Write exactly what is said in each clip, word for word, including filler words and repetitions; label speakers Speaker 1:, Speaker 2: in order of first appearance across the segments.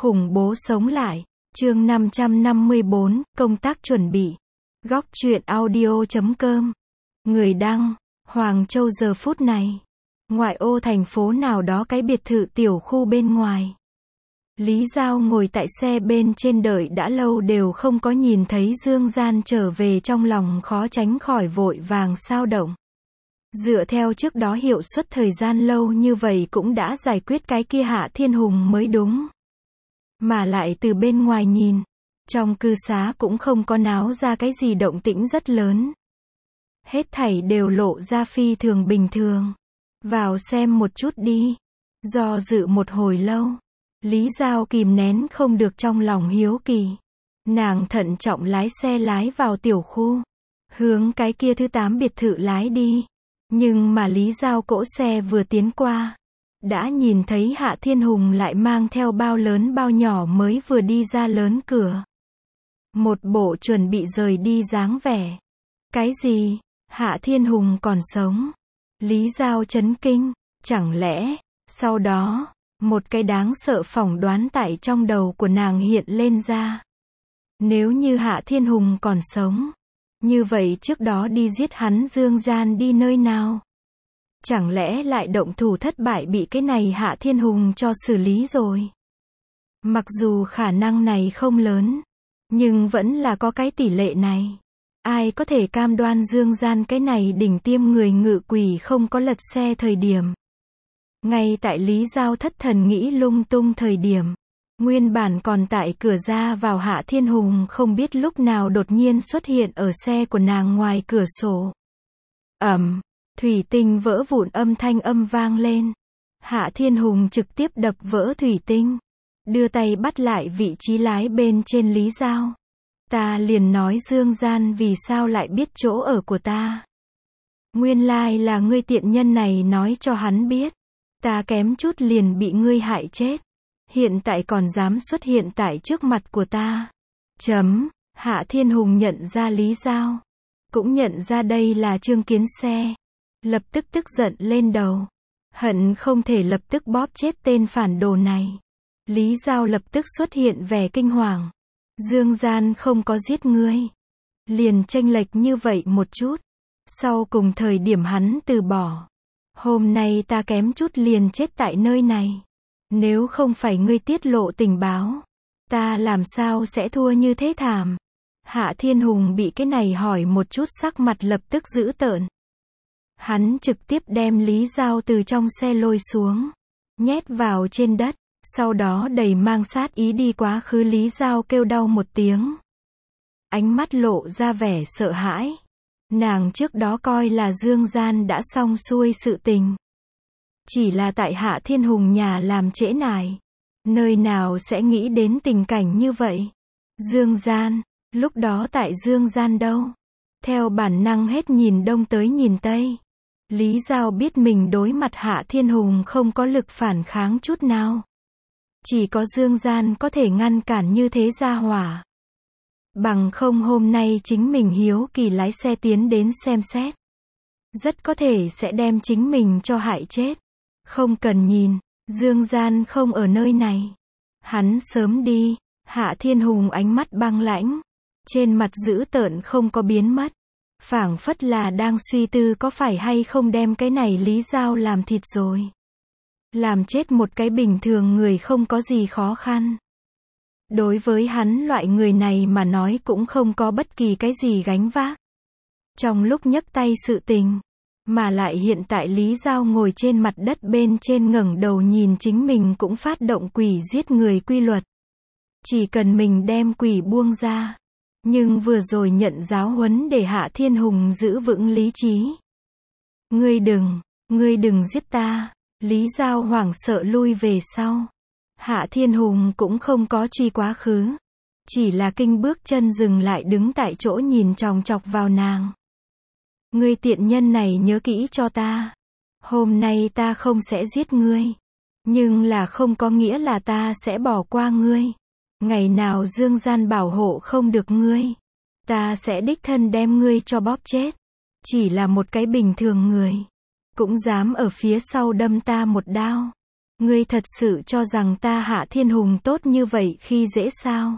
Speaker 1: Khủng bố sống lại. Chương năm trăm năm mươi bốn, công tác chuẩn bị. Góc truyện audio chấm com. Người đăng, Hoàng Châu giờ phút này. Ngoại ô thành phố nào đó cái biệt thự tiểu khu bên ngoài. Lý Giao ngồi tại xe bên trên đợi đã lâu đều không có nhìn thấy Dương Gian trở về, trong lòng khó tránh khỏi vội vàng xao động. Dựa theo trước đó hiệu suất thời gian lâu như vậy cũng đã giải quyết cái kia Hạ Thiên Hùng mới đúng. Mà lại từ bên ngoài nhìn, trong cư xá cũng không có náo ra cái gì động tĩnh rất lớn. Hết thảy đều lộ ra phi thường bình thường. Vào xem một chút đi. Do dự một hồi lâu, Lý Giao kìm nén không được trong lòng hiếu kỳ. Nàng thận trọng lái xe lái vào tiểu khu, hướng cái kia thứ tám biệt thự lái đi. Nhưng mà Lý Giao cỗ xe vừa tiến qua, đã nhìn thấy Hạ Thiên Hùng lại mang theo bao lớn bao nhỏ mới vừa đi ra lớn cửa. Một bộ chuẩn bị rời đi dáng vẻ. Cái gì? Hạ Thiên Hùng còn sống? Lý Giao chấn kinh. Chẳng lẽ, sau đó, một cái đáng sợ phỏng đoán tại trong đầu của nàng hiện lên ra. Nếu như Hạ Thiên Hùng còn sống, như vậy trước đó đi giết hắn Dương Gian đi nơi nào? Chẳng lẽ lại động thủ thất bại bị cái này Hạ Thiên Hùng cho xử lý rồi? Mặc dù khả năng này không lớn, nhưng vẫn là có cái tỷ lệ này. Ai có thể cam đoan Dương Gian cái này đỉnh tiêm người ngự quỷ không có lật xe thời điểm? Ngay tại Lý Giao thất thần nghĩ lung tung thời điểm, nguyên bản còn tại cửa ra vào Hạ Thiên Hùng không biết lúc nào đột nhiên xuất hiện ở xe của nàng ngoài cửa sổ. Ầm, thủy tinh vỡ vụn âm thanh âm vang lên. Hạ Thiên Hùng trực tiếp đập vỡ thủy tinh, đưa tay bắt lại vị trí lái bên trên Lý Giao. Ta liền nói Dương Gian vì sao lại biết chỗ ở của ta. Nguyên lai là ngươi tiện nhân này nói cho hắn biết. Ta kém chút liền bị ngươi hại chết. Hiện tại còn dám xuất hiện tại trước mặt của ta. Chấm, Hạ Thiên Hùng nhận ra Lý Giao. Cũng nhận ra đây là Trương Kiến Xe. Lập tức tức giận lên đầu. Hận không thể lập tức bóp chết tên phản đồ này. Lý Giao lập tức xuất hiện vẻ kinh hoàng. Dương Gian không có giết ngươi. Liền chênh lệch như vậy một chút. Sau cùng thời điểm hắn từ bỏ. Hôm nay ta kém chút liền chết tại nơi này. Nếu không phải ngươi tiết lộ tình báo, ta làm sao sẽ thua như thế thảm? Hạ Thiên Hùng bị cái này hỏi một chút sắc mặt lập tức dữ tợn. Hắn trực tiếp đem Lý Giao từ trong xe lôi xuống, nhét vào trên đất, sau đó đầy mang sát ý đi quá khứ. Lý Giao kêu đau một tiếng, ánh mắt lộ ra vẻ sợ hãi. Nàng trước đó coi là Dương Gian đã xong xuôi sự tình. Chỉ là tại Hạ Thiên Hùng nhà làm trễ nải. Nơi nào sẽ nghĩ đến tình cảnh như vậy? Dương Gian, lúc đó tại Dương Gian đâu? Theo bản năng hết nhìn đông tới nhìn tây. Lý Giao biết mình đối mặt Hạ Thiên Hùng không có lực phản kháng chút nào. Chỉ có Dương Gian có thể ngăn cản như thế gia hỏa. Bằng không hôm nay chính mình hiếu kỳ lái xe tiến đến xem xét. Rất có thể sẽ đem chính mình cho hại chết. Không cần nhìn, Dương Gian không ở nơi này. Hắn sớm đi. Hạ Thiên Hùng ánh mắt băng lãnh. Trên mặt dữ tợn không có biến mất. Phảng phất là đang suy tư có phải hay không đem cái này Lý Giao làm thịt rồi. Làm chết một cái bình thường người không có gì khó khăn. Đối với hắn loại người này mà nói cũng không có bất kỳ cái gì gánh vác. Trong lúc nhấc tay sự tình, mà lại hiện tại Lý Giao ngồi trên mặt đất bên trên ngẩng đầu nhìn chính mình cũng phát động quỷ giết người quy luật. Chỉ cần mình đem quỷ buông ra. Nhưng vừa rồi nhận giáo huấn để Hạ Thiên Hùng giữ vững lý trí. Ngươi đừng, ngươi đừng giết ta. Lý Giao hoảng sợ lui về sau. Hạ Thiên Hùng cũng không có truy quá khứ. Chỉ là kinh bước chân dừng lại đứng tại chỗ nhìn chòng chọc vào nàng. Ngươi tiện nhân này nhớ kỹ cho ta. Hôm nay ta không sẽ giết ngươi. Nhưng là không có nghĩa là ta sẽ bỏ qua ngươi. Ngày nào Dương Gian bảo hộ không được ngươi, ta sẽ đích thân đem ngươi cho bóp chết. Chỉ là một cái bình thường người, cũng dám ở phía sau đâm ta một đao. Ngươi thật sự cho rằng ta Hạ Thiên Hùng tốt như vậy khi dễ sao?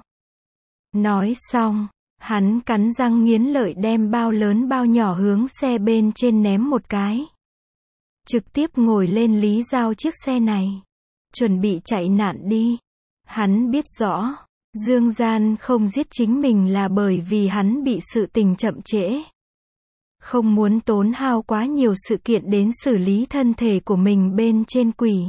Speaker 1: Nói xong, hắn cắn răng nghiến lợi đem bao lớn bao nhỏ hướng xe bên trên ném một cái. Trực tiếp ngồi lên Lý Giao chiếc xe này. Chuẩn bị chạy nạn đi. Hắn biết rõ, Dương Gian không giết chính mình là bởi vì hắn bị sự tình chậm trễ. Không muốn tốn hao quá nhiều sự kiện đến xử lý thân thể của mình bên trên quỷ.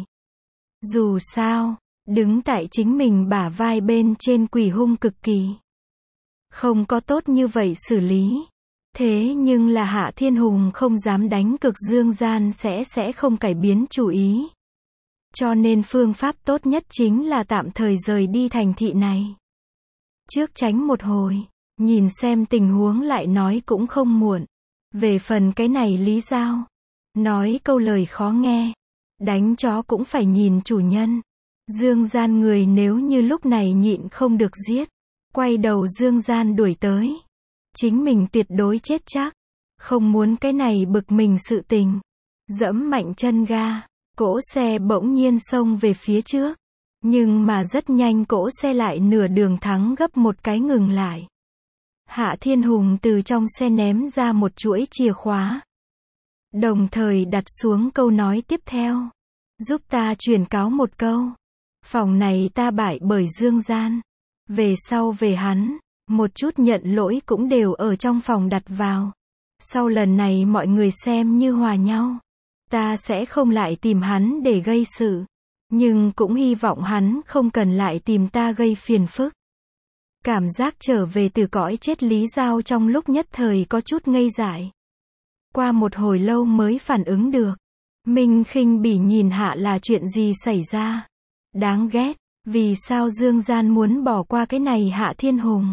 Speaker 1: Dù sao, đứng tại chính mình bả vai bên trên quỷ hung cực kỳ. Không có tốt như vậy xử lý. Thế nhưng là Hạ Thiên Hùng không dám đánh cực Dương Gian sẽ sẽ không cải biến chủ ý. Cho nên phương pháp tốt nhất chính là tạm thời rời đi thành thị này. Trước tránh một hồi, nhìn xem tình huống lại nói cũng không muộn. Về phần cái này Lý Giao, nói câu lời khó nghe, đánh chó cũng phải nhìn chủ nhân. Dương Gian người nếu như lúc này nhịn không được giết, quay đầu Dương Gian đuổi tới, chính mình tuyệt đối chết chắc. Không muốn cái này bực mình sự tình. Dẫm mạnh chân ga, cỗ xe bỗng nhiên xông về phía trước. Nhưng mà rất nhanh cỗ xe lại nửa đường thắng gấp một cái ngừng lại. Hạ Thiên Hùng từ trong xe ném ra một chuỗi chìa khóa. Đồng thời đặt xuống câu nói tiếp theo. Giúp ta truyền cáo một câu. Phòng này ta bại bởi Dương Gian. Về sau về hắn, một chút nhận lỗi cũng đều ở trong phòng đặt vào. Sau lần này mọi người xem như hòa nhau. Ta sẽ không lại tìm hắn để gây sự. Nhưng cũng hy vọng hắn không cần lại tìm ta gây phiền phức. Cảm giác trở về từ cõi chết Lý Giao trong lúc nhất thời có chút ngây dại. Qua một hồi lâu mới phản ứng được. Minh khinh bỉ nhìn Hạ là chuyện gì xảy ra. Đáng ghét, vì sao Dương Gian muốn bỏ qua cái này Hạ Thiên Hùng.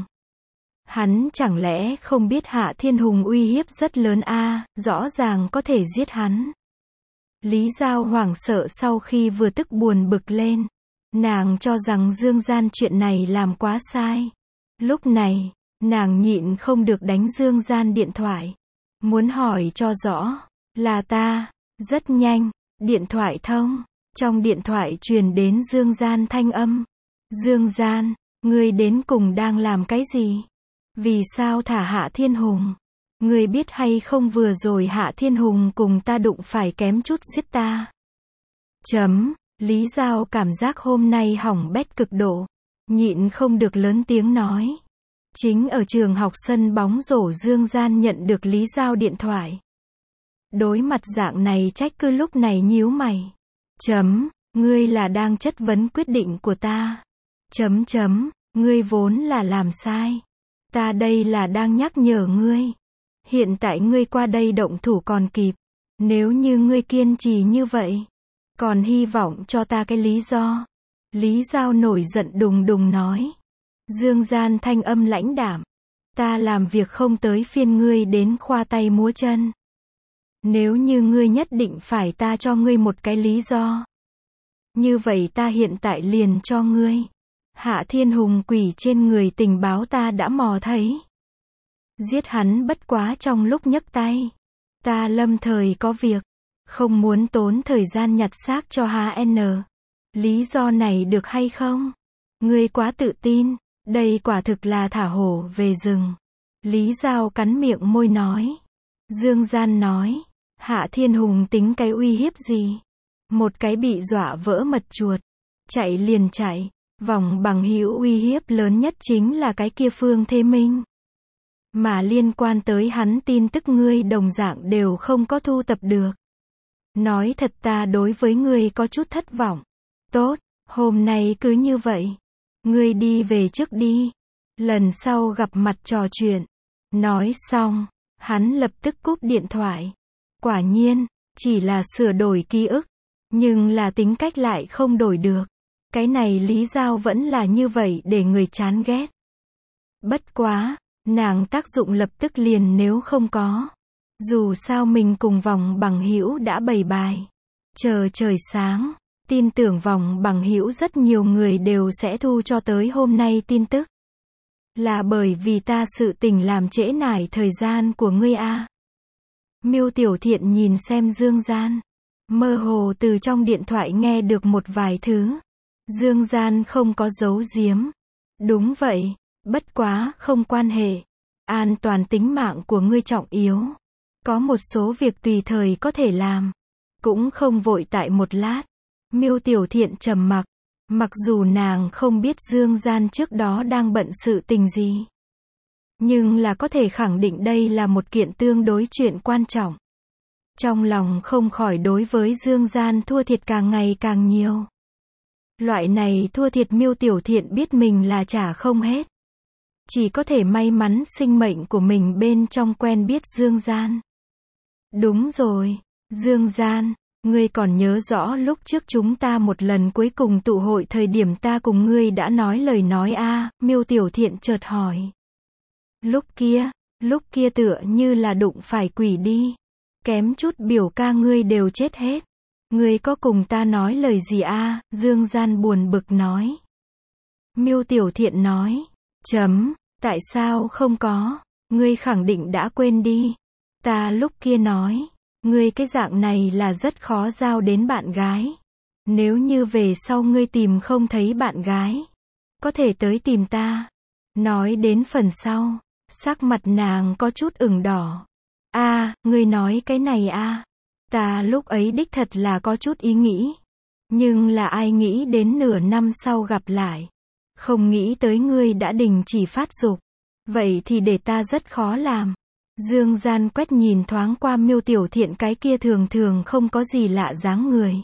Speaker 1: Hắn chẳng lẽ không biết Hạ Thiên Hùng uy hiếp rất lớn a, à, rõ ràng có thể giết hắn. Lý Giao hoảng sợ sau khi vừa tức buồn bực lên. Nàng cho rằng Dương Gian chuyện này làm quá sai. Lúc này, nàng nhịn không được đánh Dương Gian điện thoại. Muốn hỏi cho rõ, là ta. Rất nhanh, điện thoại thông. Trong điện thoại truyền đến Dương Gian thanh âm. Dương Gian, ngươi đến cùng đang làm cái gì? Vì sao thả Hạ Thiên Hùng? Ngươi biết hay không vừa rồi Hạ Thiên Hùng cùng ta đụng phải kém chút giết ta. Chấm, Lý Giao cảm giác hôm nay hỏng bét cực độ. Nhịn không được lớn tiếng nói. Chính ở trường học sân bóng rổ Dương Gian nhận được Lý Giao điện thoại. Đối mặt dạng này trách cứ lúc này nhíu mày. Chấm, ngươi là đang chất vấn quyết định của ta. Chấm chấm, ngươi vốn là làm sai. Ta đây là đang nhắc nhở ngươi. Hiện tại ngươi qua đây động thủ còn kịp. Nếu như ngươi kiên trì như vậy, còn hy vọng cho ta cái lý do. Lý Giao nổi giận đùng đùng nói. Dương Gian thanh âm lãnh đạm. Ta làm việc không tới phiên ngươi đến khoa tay múa chân. Nếu như ngươi nhất định phải ta cho ngươi một cái lý do. Như vậy ta hiện tại liền cho ngươi. Hạ Thiên Hùng quỷ trên người tình báo ta đã mò thấy. Giết hắn bất quá trong lúc nhấc tay. Ta lâm thời có việc. Không muốn tốn thời gian nhặt xác cho H N. Lý do này được hay không? Ngươi quá tự tin. Đây quả thực là thả hổ về rừng. Lý Giao cắn miệng môi nói. Dương Gian nói. Hạ Thiên Hùng tính cái uy hiếp gì? Một cái bị dọa vỡ mật chuột. Chạy liền chạy. Vòng bằng hữu uy hiếp lớn nhất chính là cái kia Phương Thế Minh. Mà liên quan tới hắn tin tức ngươi đồng dạng đều không có thu tập được. Nói thật ta đối với ngươi có chút thất vọng. Tốt, hôm nay cứ như vậy. Ngươi đi về trước đi. Lần sau gặp mặt trò chuyện. Nói xong, hắn lập tức cúp điện thoại. Quả nhiên, chỉ là sửa đổi ký ức. Nhưng là tính cách lại không đổi được. Cái này Lý Giao vẫn là như vậy để người chán ghét. Bất quá, nàng tác dụng lập tức liền nếu không có. Dù sao mình cùng vòng bằng hữu đã bày bài. Chờ trời sáng, tin tưởng vòng bằng hữu rất nhiều người đều sẽ thu cho tới hôm nay tin tức. Là bởi vì ta sự tình làm trễ nải thời gian của ngươi a. Miêu Tiểu Thiện nhìn xem Dương Gian. Mơ hồ từ trong điện thoại nghe được một vài thứ. Dương Gian không có giấu giếm. Đúng vậy, bất quá, không quan hệ. An toàn tính mạng của ngươi trọng yếu. Có một số việc tùy thời có thể làm. Cũng không vội tại một lát. Miêu Tiểu Thiện trầm mặc. Mặc dù nàng không biết Dương Gian trước đó đang bận sự tình gì. Nhưng là có thể khẳng định đây là một kiện tương đối chuyện quan trọng. Trong lòng không khỏi đối với Dương Gian thua thiệt càng ngày càng nhiều. Loại này thua thiệt Miêu Tiểu Thiện biết mình là trả không hết. Chỉ có thể may mắn sinh mệnh của mình bên trong quen biết Dương Gian. Đúng rồi, Dương Gian, ngươi còn nhớ rõ lúc trước chúng ta một lần cuối cùng tụ hội thời điểm ta cùng ngươi đã nói lời nói a à, Miêu Tiểu Thiện chợt hỏi. Lúc kia, lúc kia tựa như là đụng phải quỷ đi. Kém chút biểu ca ngươi đều chết hết. Ngươi có cùng ta nói lời gì a à? Dương Gian buồn bực nói. Miêu Tiểu Thiện nói. Chấm, tại sao không có? Ngươi khẳng định đã quên đi. Ta lúc kia nói. Ngươi cái dạng này là rất khó giao đến bạn gái. Nếu như về sau ngươi tìm không thấy bạn gái. Có thể tới tìm ta. Nói đến phần sau. Sắc mặt nàng có chút ửng đỏ. A, à, ngươi nói cái này a à. Ta lúc ấy đích thật là có chút ý nghĩ. Nhưng là ai nghĩ đến nửa năm sau gặp lại. Không nghĩ tới ngươi đã đình chỉ phát dục. Vậy thì để ta rất khó làm. Dương Gian quét nhìn thoáng qua Miêu Tiểu Thiện cái kia thường thường không có gì lạ dáng người.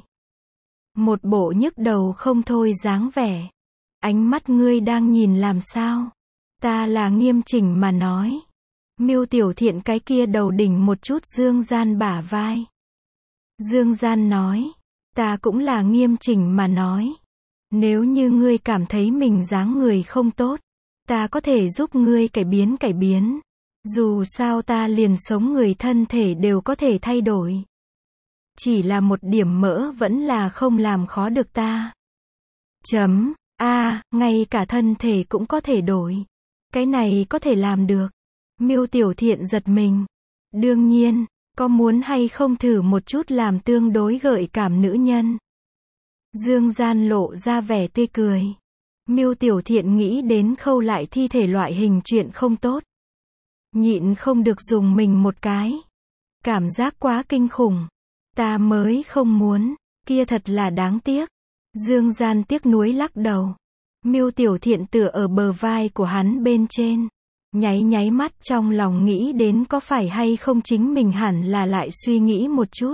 Speaker 1: Một bộ nhức đầu không thôi dáng vẻ. Ánh mắt ngươi đang nhìn làm sao? Ta là nghiêm chỉnh mà nói. Miêu Tiểu Thiện cái kia đầu đỉnh một chút Dương Gian bả vai. Dương Gian nói. Ta cũng là nghiêm chỉnh mà nói. Nếu như ngươi cảm thấy mình dáng người không tốt. Ta có thể giúp ngươi cải biến cải biến. Dù sao ta liền sống người thân thể đều có thể thay đổi. Chỉ là một điểm mỡ vẫn là không làm khó được ta. Chấm, a, à, ngay cả thân thể cũng có thể đổi. Cái này có thể làm được. Miêu Tiểu Thiện giật mình. Đương nhiên, có muốn hay không thử một chút làm tương đối gợi cảm nữ nhân. Dương Gian lộ ra vẻ tươi cười. Miêu Tiểu Thiện nghĩ đến khâu lại thi thể loại hình chuyện không tốt. Nhịn không được dùng mình một cái. Cảm giác quá kinh khủng. Ta mới không muốn, kia thật là đáng tiếc. Dương Gian tiếc nuối lắc đầu. Miêu Tiểu Thiện tựa ở bờ vai của hắn bên trên. Nháy nháy mắt trong lòng nghĩ đến có phải hay không chính mình hẳn là lại suy nghĩ một chút.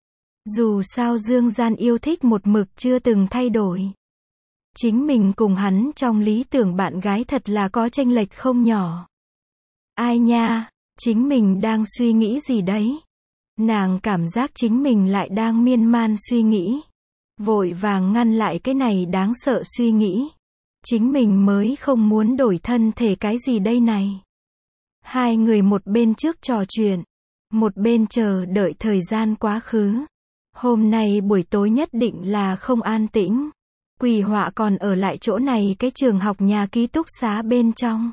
Speaker 1: Dù sao Dương Gian yêu thích một mực chưa từng thay đổi. Chính mình cùng hắn trong lý tưởng bạn gái thật là có chênh lệch không nhỏ. Ai nha, chính mình đang suy nghĩ gì đấy? Nàng cảm giác chính mình lại đang miên man suy nghĩ. Vội vàng ngăn lại cái này đáng sợ suy nghĩ. Chính mình mới không muốn đổi thân thể cái gì đây này. Hai người một bên trước trò chuyện. Một bên chờ đợi thời gian quá khứ. Hôm nay buổi tối nhất định là không an tĩnh. Quỷ họa còn ở lại chỗ này cái trường học nhà ký túc xá bên trong.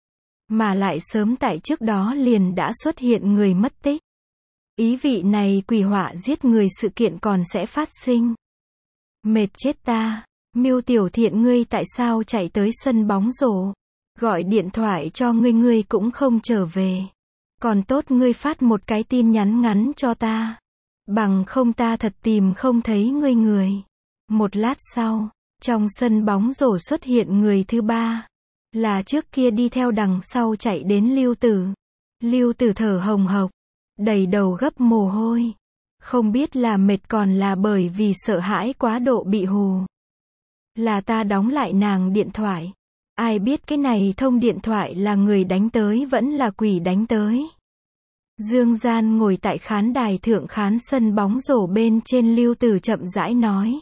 Speaker 1: Mà lại sớm tại trước đó liền đã xuất hiện người mất tích. Ý vị này quỷ họa giết người sự kiện còn sẽ phát sinh. Mệt chết ta. Miêu Tiểu Thiện ngươi tại sao chạy tới sân bóng rổ? Gọi điện thoại cho ngươi ngươi cũng không trở về. Còn tốt ngươi phát một cái tin nhắn ngắn cho ta. Bằng không ta thật tìm không thấy ngươi người. Một lát sau, trong sân bóng rổ xuất hiện người thứ ba. Là trước kia đi theo đằng sau chạy đến Lưu Tử. Lưu Tử thở hồng hộc, đầy đầu gấp mồ hôi. Không biết là mệt còn là bởi vì sợ hãi quá độ bị hù. Là ta đóng lại nàng điện thoại. Ai biết cái này thông điện thoại là người đánh tới vẫn là quỷ đánh tới. Dương Gian ngồi tại khán đài thượng khán sân bóng rổ bên trên Lưu Tử chậm rãi nói.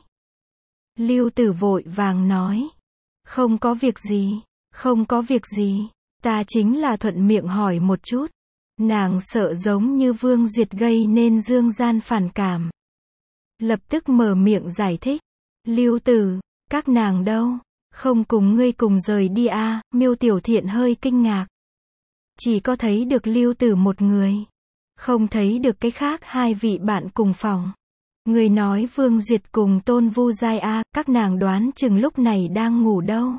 Speaker 1: Lưu Tử vội vàng nói. Không có việc gì, không có việc gì, ta chính là thuận miệng hỏi một chút. Nàng sợ giống như Vương Duyệt gây nên Dương Gian phản cảm. Lập tức mở miệng giải thích. Lưu Tử, các nàng đâu? Không cùng ngươi cùng rời đi à? Miêu Tiểu Thiện hơi kinh ngạc. Chỉ có thấy được Lưu Tử một người. Không thấy được cái khác hai vị bạn cùng phòng. Người nói Vương Duyệt cùng Tôn Vu Giai a, các nàng đoán chừng lúc này đang ngủ đâu.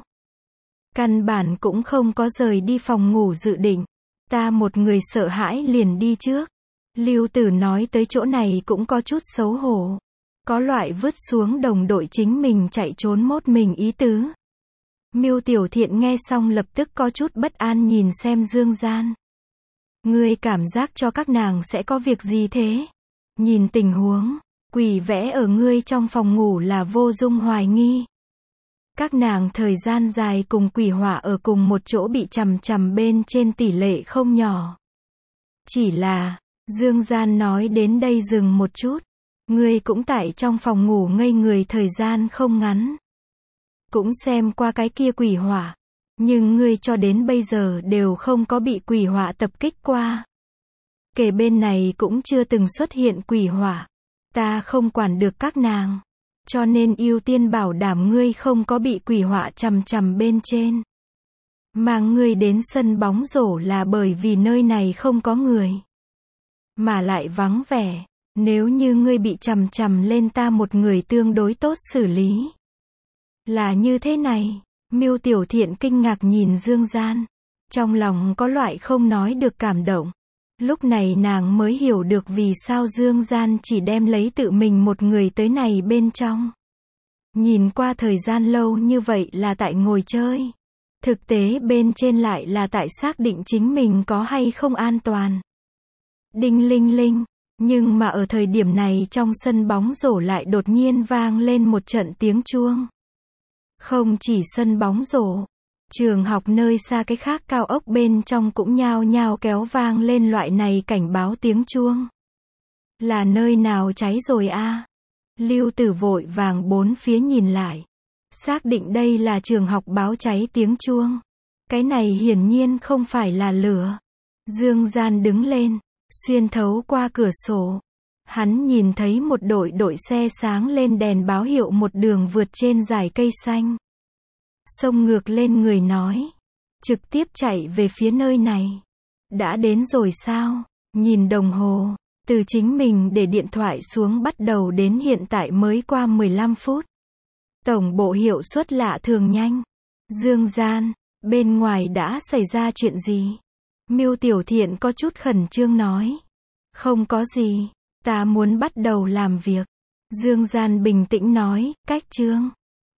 Speaker 1: Căn bản cũng không có rời đi phòng ngủ dự định. Ta một người sợ hãi liền đi trước. Lưu Tử nói tới chỗ này cũng có chút xấu hổ. Có loại vứt xuống đồng đội chính mình chạy trốn một mình ý tứ. Miêu Tiểu Thiện nghe xong lập tức có chút bất an nhìn xem Dương Gian. Ngươi cảm giác cho các nàng sẽ có việc gì thế? Nhìn tình huống, quỷ vẽ ở ngươi trong phòng ngủ là vô dung hoài nghi. Các nàng thời gian dài cùng quỷ hỏa ở cùng một chỗ bị chằm chằm bên trên tỷ lệ không nhỏ. Chỉ là, Dương Gian nói đến đây dừng một chút. Ngươi cũng tại trong phòng ngủ ngây người thời gian không ngắn. Cũng xem qua cái kia quỷ hỏa. Nhưng ngươi cho đến bây giờ đều không có bị quỷ hỏa tập kích qua. Kể bên này cũng chưa từng xuất hiện quỷ hỏa. Ta không quản được các nàng. Cho nên ưu tiên bảo đảm ngươi không có bị quỷ hỏa chằm chằm bên trên. Mang ngươi đến sân bóng rổ là bởi vì nơi này không có người. Mà lại vắng vẻ. Nếu như ngươi bị chằm chằm lên ta một người tương đối tốt xử lý. Là như thế này. Miêu Tiểu Thiện kinh ngạc nhìn Dương Gian. Trong lòng có loại không nói được cảm động. Lúc này nàng mới hiểu được vì sao Dương Gian chỉ đem lấy tự mình một người tới này bên trong. Nhìn qua thời gian lâu như vậy là tại ngồi chơi. Thực tế bên trên lại là tại xác định chính mình có hay không an toàn. Đinh linh linh. Nhưng mà ở thời điểm này trong sân bóng rổ lại đột nhiên vang lên một trận tiếng chuông. Không chỉ sân bóng rổ, trường học nơi xa cái khác cao ốc bên trong cũng nhao nhao kéo vang lên loại này cảnh báo tiếng chuông. Là nơi nào cháy rồi a? Lưu Tử vội vàng bốn phía nhìn lại. Xác định đây là trường học báo cháy tiếng chuông. Cái này hiển nhiên không phải là lửa. Dương Gian đứng lên, xuyên thấu qua cửa sổ. Hắn nhìn thấy một đội đội xe sáng lên đèn báo hiệu một đường vượt trên dải cây xanh. Xông ngược lên người nói. Trực tiếp chạy về phía nơi này. Đã đến rồi sao? Nhìn đồng hồ. Từ chính mình để điện thoại xuống bắt đầu đến hiện tại mới qua mười lăm phút. Tổng bộ hiệu suất lạ thường nhanh. Dương Gian, bên ngoài đã xảy ra chuyện gì? Miêu Tiểu Thiện có chút khẩn trương nói. Không có gì. Ta muốn bắt đầu làm việc. Dương Gian bình tĩnh nói, cách chương.